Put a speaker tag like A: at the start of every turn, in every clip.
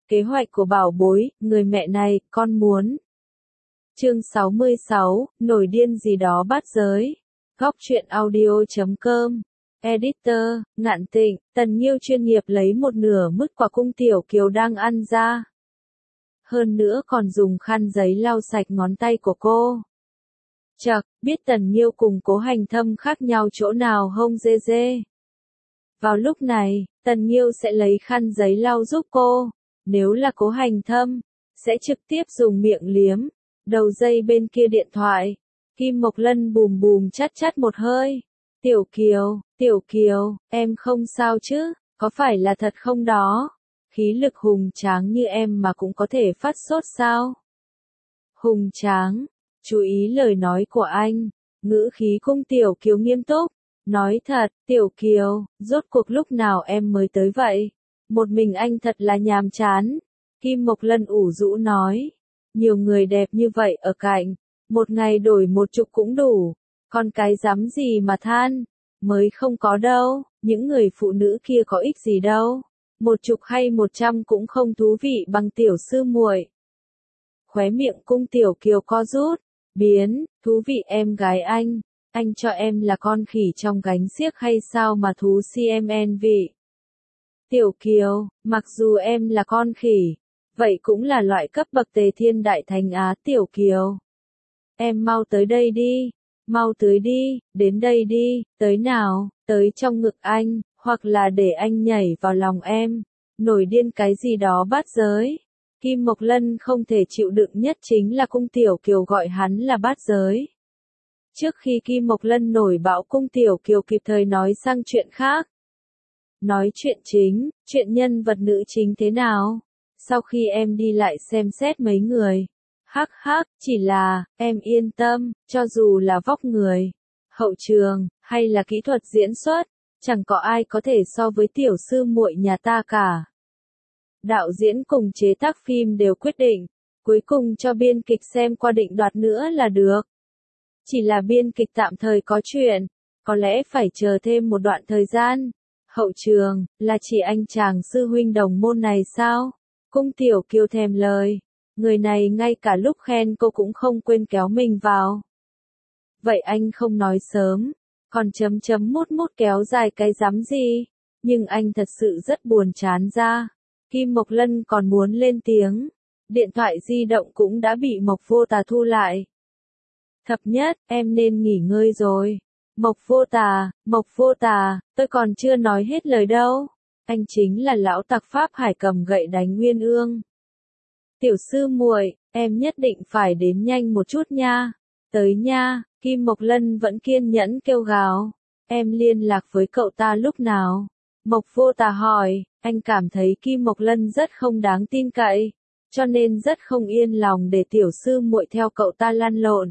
A: Kế hoạch của bảo bối, người mẹ này, con muốn. Chương 66, nổi điên gì đó bát giới. Góc truyện audio.com. Editor, Ngạn Tịnh, Tần Nhiêu chuyên nghiệp lấy một nửa mứt quả cung Tiểu Kiều đang ăn ra. Hơn nữa còn dùng khăn giấy lau sạch ngón tay của cô. Chậc, biết Tần Nhiêu cùng Cố Hành Thâm khác nhau chỗ nào hông dê dê. Vào lúc này, Tần Nhiêu sẽ lấy khăn giấy lau giúp cô. Nếu là Cố Hành Thâm, sẽ trực tiếp dùng miệng liếm. Đầu dây bên kia điện thoại, Kim Mộc Lân bùm bùm chát một hơi. Tiểu Kiều, em không sao chứ, có phải là thật không đó? Khí lực hùng tráng như em mà cũng có thể phát sốt sao? Hùng tráng, chú ý lời nói của anh, ngữ khí cung Tiểu Kiều nghiêm túc. Nói thật, Tiểu Kiều, rốt cuộc lúc nào em mới tới vậy? Một mình anh thật là nhàm chán. Kim Mộc Lân ủ rũ nói. Nhiều người đẹp như vậy ở cạnh, một ngày đổi một chục cũng đủ. Con cái dám gì mà than, mới không có đâu, những người phụ nữ kia có ích gì đâu. Một chục hay 100 cũng không thú vị bằng tiểu sư muội. Khóe miệng cung Tiểu Kiều co rút, biến, thú vị em gái anh cho em là con khỉ trong gánh xiếc hay sao mà thú CMN vị. Tiểu Kiều, mặc dù em là con khỉ, vậy cũng là loại cấp bậc Tề Thiên Đại Thánh Á. Tiểu Kiều, em mau tới đây đi, mau tới đi, đến đây đi, tới nào, tới trong ngực anh, hoặc là để anh nhảy vào lòng em, nổi điên cái gì đó bát giới. Kim Mộc Lân không thể chịu đựng nhất chính là cung Tiểu Kiều gọi hắn là bát giới. Trước khi Kim Mộc Lân nổi bão, cung Tiểu Kiều kịp thời nói sang chuyện khác. Nói chuyện chính, chuyện nhân vật nữ chính thế nào? Sau khi em đi lại xem xét mấy người. Hắc, chỉ là, em yên tâm, cho dù là vóc người, hậu trường, hay là kỹ thuật diễn xuất, chẳng có ai có thể so với tiểu sư muội nhà ta cả. Đạo diễn cùng chế tác phim đều quyết định, cuối cùng cho biên kịch xem qua định đoạt nữa là được. Chỉ là biên kịch tạm thời có chuyện, có lẽ phải chờ thêm một đoạn thời gian. Hậu trường, là chỉ anh chàng sư huynh đồng môn này sao? Cung Tiểu Kiều thèm lời. Người này ngay cả lúc khen cô cũng không quên kéo mình vào. Vậy anh không nói sớm, còn mút kéo dài cái rắm gì? Nhưng anh thật sự rất buồn chán ra. Kim Mộc Lân còn muốn lên tiếng. Điện thoại di động cũng đã bị Mộc Vô Tà thu lại. Thập nhất, em nên nghỉ ngơi rồi. Mộc Vô Tà, tôi còn chưa nói hết lời đâu. Anh chính là lão tặc Pháp Hải cầm gậy đánh Nguyên Ương. Tiểu sư muội, em nhất định phải đến nhanh một chút nha. Tới nha, Kim Mộc Lân vẫn kiên nhẫn kêu gào. Em liên lạc với cậu ta lúc nào? Mộc Vô Tà hỏi, anh cảm thấy Kim Mộc Lân rất không đáng tin cậy, cho nên rất không yên lòng để tiểu sư muội theo cậu ta lăn lộn.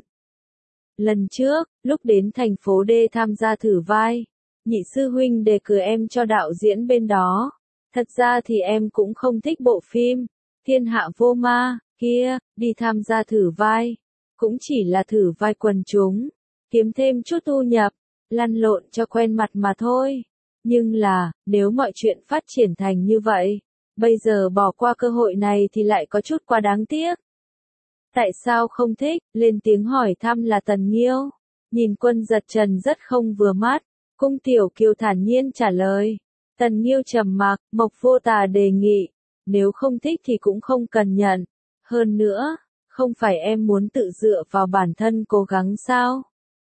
A: Lần trước, lúc đến thành phố D tham gia thử vai, nhị sư huynh đề cử em cho đạo diễn bên đó. Thật ra thì em cũng không thích bộ phim Thiên Hạ Vô Ma kia, đi tham gia thử vai, cũng chỉ là thử vai quần chúng, kiếm thêm chút thu nhập, lăn lộn cho quen mặt mà thôi. Nhưng là, nếu mọi chuyện phát triển thành như vậy, bây giờ bỏ qua cơ hội này thì lại có chút quá đáng tiếc. Tại sao không thích? Lên tiếng hỏi thăm là Tần Nhiêu. Nhìn Quân Giật Trần rất không vừa mắt, cung Tiểu Kiều thản nhiên trả lời. Tần Nhiêu trầm mặc, Mộc Vô Tà đề nghị, nếu không thích thì cũng không cần nhận. Hơn nữa, không phải em muốn tự dựa vào bản thân cố gắng sao?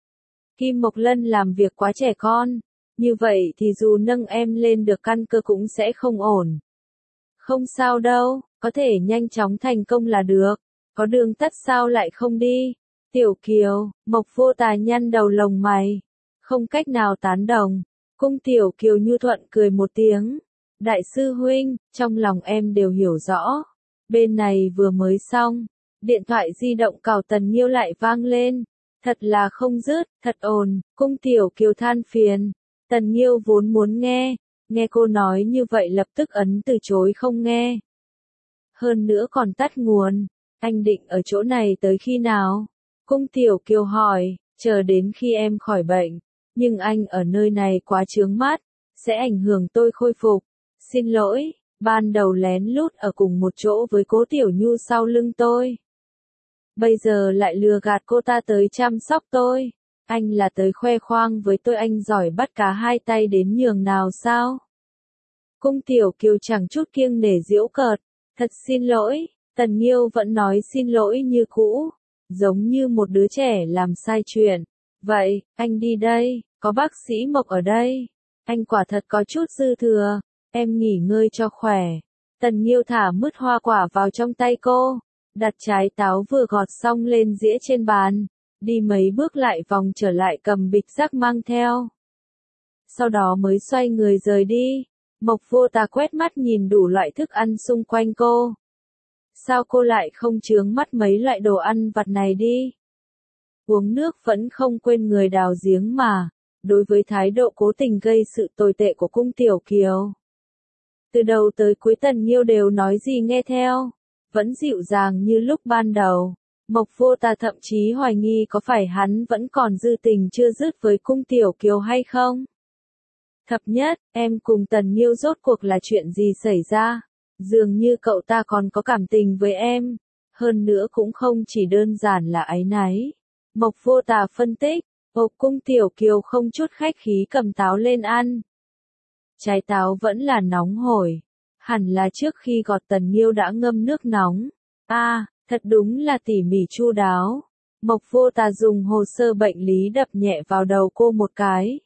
A: Kim Mộc Lân làm việc quá trẻ con, như vậy thì dù nâng em lên được căn cơ cũng sẽ không ổn. Không sao đâu, có thể nhanh chóng thành công là được. Có đường tắt sao lại không đi? Tiểu Kiều, Mộc Vô Tà nhăn đầu lồng mày. Không cách nào tán đồng. Cung Tiểu Kiều nhu thuận cười một tiếng. Đại sư huynh, trong lòng em đều hiểu rõ. Bên này vừa mới xong, điện thoại di động cào Tần Nhiêu lại vang lên. Thật là không dứt, thật ồn. Cung Tiểu Kiều than phiền. Tần Nhiêu vốn muốn nghe cô nói như vậy lập tức ấn từ chối không nghe. Hơn nữa còn tắt nguồn. Anh định ở chỗ này tới khi nào? Cung Tiểu Kiều hỏi, chờ đến khi em khỏi bệnh. Nhưng anh ở nơi này quá chướng mắt, sẽ ảnh hưởng tôi khôi phục. Xin lỗi, ban đầu lén lút ở cùng một chỗ với Cố Tiểu Nhu sau lưng tôi. Bây giờ lại lừa gạt cô ta tới chăm sóc tôi. Anh là tới khoe khoang với tôi anh giỏi bắt cá hai tay đến nhường nào sao? Cung Tiểu Kiều chẳng chút kiêng nể giễu cợt. Thật xin lỗi, Tần Nghiêu vẫn nói xin lỗi như cũ, giống như một đứa trẻ làm sai chuyện. Vậy, anh đi đây, có bác sĩ Mộc ở đây. Anh quả thật có chút dư thừa, em nghỉ ngơi cho khỏe. Tần Nghiêu thả mứt hoa quả vào trong tay cô, đặt trái táo vừa gọt xong lên dĩa trên bàn, đi mấy bước lại vòng trở lại cầm bịch rác mang theo. Sau đó mới xoay người rời đi. Mộc Vô Tà quét mắt nhìn đủ loại thức ăn xung quanh cô. Sao cô lại không chướng mắt mấy loại đồ ăn vặt này đi? Uống nước vẫn không quên người đào giếng mà, đối với thái độ cố tình gây sự tồi tệ của Cung Tiểu Kiều. Từ đầu tới cuối Tần Nghiêu đều nói gì nghe theo, vẫn dịu dàng như lúc ban đầu. Mộc Vô Tà thậm chí hoài nghi có phải hắn vẫn còn dư tình chưa dứt với Cung Tiểu Kiều hay không? Thập nhất, em cùng Tần Nghiêu rốt cuộc là chuyện gì xảy ra? Dường như cậu ta còn có cảm tình với em, hơn nữa cũng không chỉ đơn giản là áy náy. Mộc Vô Tà phân tích, Cung Tiểu Kiều không chút khách khí cầm táo lên ăn. Trái táo vẫn là nóng hổi, hẳn là trước khi gọt Tần Nghiêu đã ngâm nước nóng. Thật đúng là tỉ mỉ chu đáo. Mộc Vô Tà dùng hồ sơ bệnh lý đập nhẹ vào đầu cô một cái.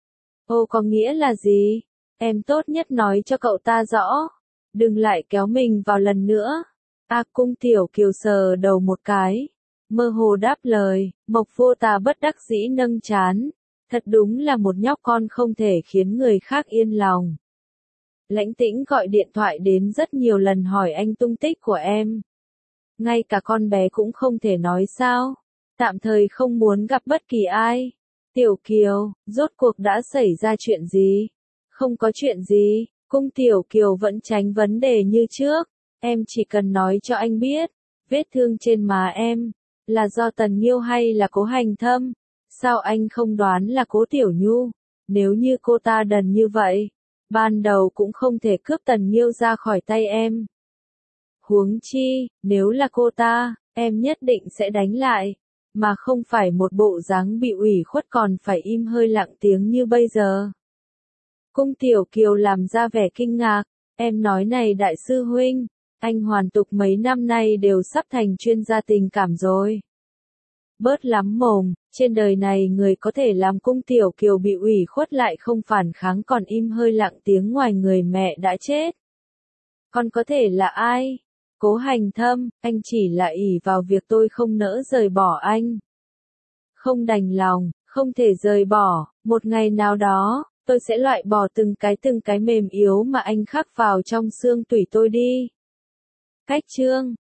A: Có nghĩa là gì? Em tốt nhất nói cho cậu ta rõ. Đừng lại kéo mình vào lần nữa. Cung Tiểu Kiều sờ đầu một cái. Mơ hồ đáp lời, Mộc Vô Tà bất đắc dĩ nâng trán. Thật đúng là một nhóc con không thể khiến người khác yên lòng. Lãnh Tĩnh gọi điện thoại đến rất nhiều lần hỏi anh tung tích của em. Ngay cả con bé cũng không thể nói sao. Tạm thời không muốn gặp bất kỳ ai. Tiểu Kiều, rốt cuộc đã xảy ra chuyện gì? Không có chuyện gì, Cung Tiểu Kiều vẫn tránh vấn đề như trước. Em chỉ cần nói cho anh biết, vết thương trên má em, là do Tần Nghiêu hay là Cố Hành Thâm? Sao anh không đoán là Cố Tiểu Nhu? Nếu như cô ta đần như vậy, ban đầu cũng không thể cướp Tần Nghiêu ra khỏi tay em. Huống chi, nếu là cô ta, em nhất định sẽ đánh lại, mà không phải một bộ dáng bị ủy khuất còn phải im hơi lặng tiếng như bây giờ. Cung Tiểu Kiều làm ra vẻ kinh ngạc, em nói này đại sư huynh, anh Hoàn Tục mấy năm nay đều sắp thành chuyên gia tình cảm rồi. Bớt lắm mồm, trên đời này người có thể làm Cung Tiểu Kiều bị ủy khuất lại không phản kháng còn im hơi lặng tiếng ngoài người mẹ đã chết. Còn có thể là ai? Cố Hành Thâm, anh chỉ là ỷ vào việc tôi không nỡ rời bỏ anh. Không đành lòng, không thể rời bỏ, một ngày nào đó, tôi sẽ loại bỏ từng cái mềm yếu mà anh khắc vào trong xương tủy tôi đi. Cách chương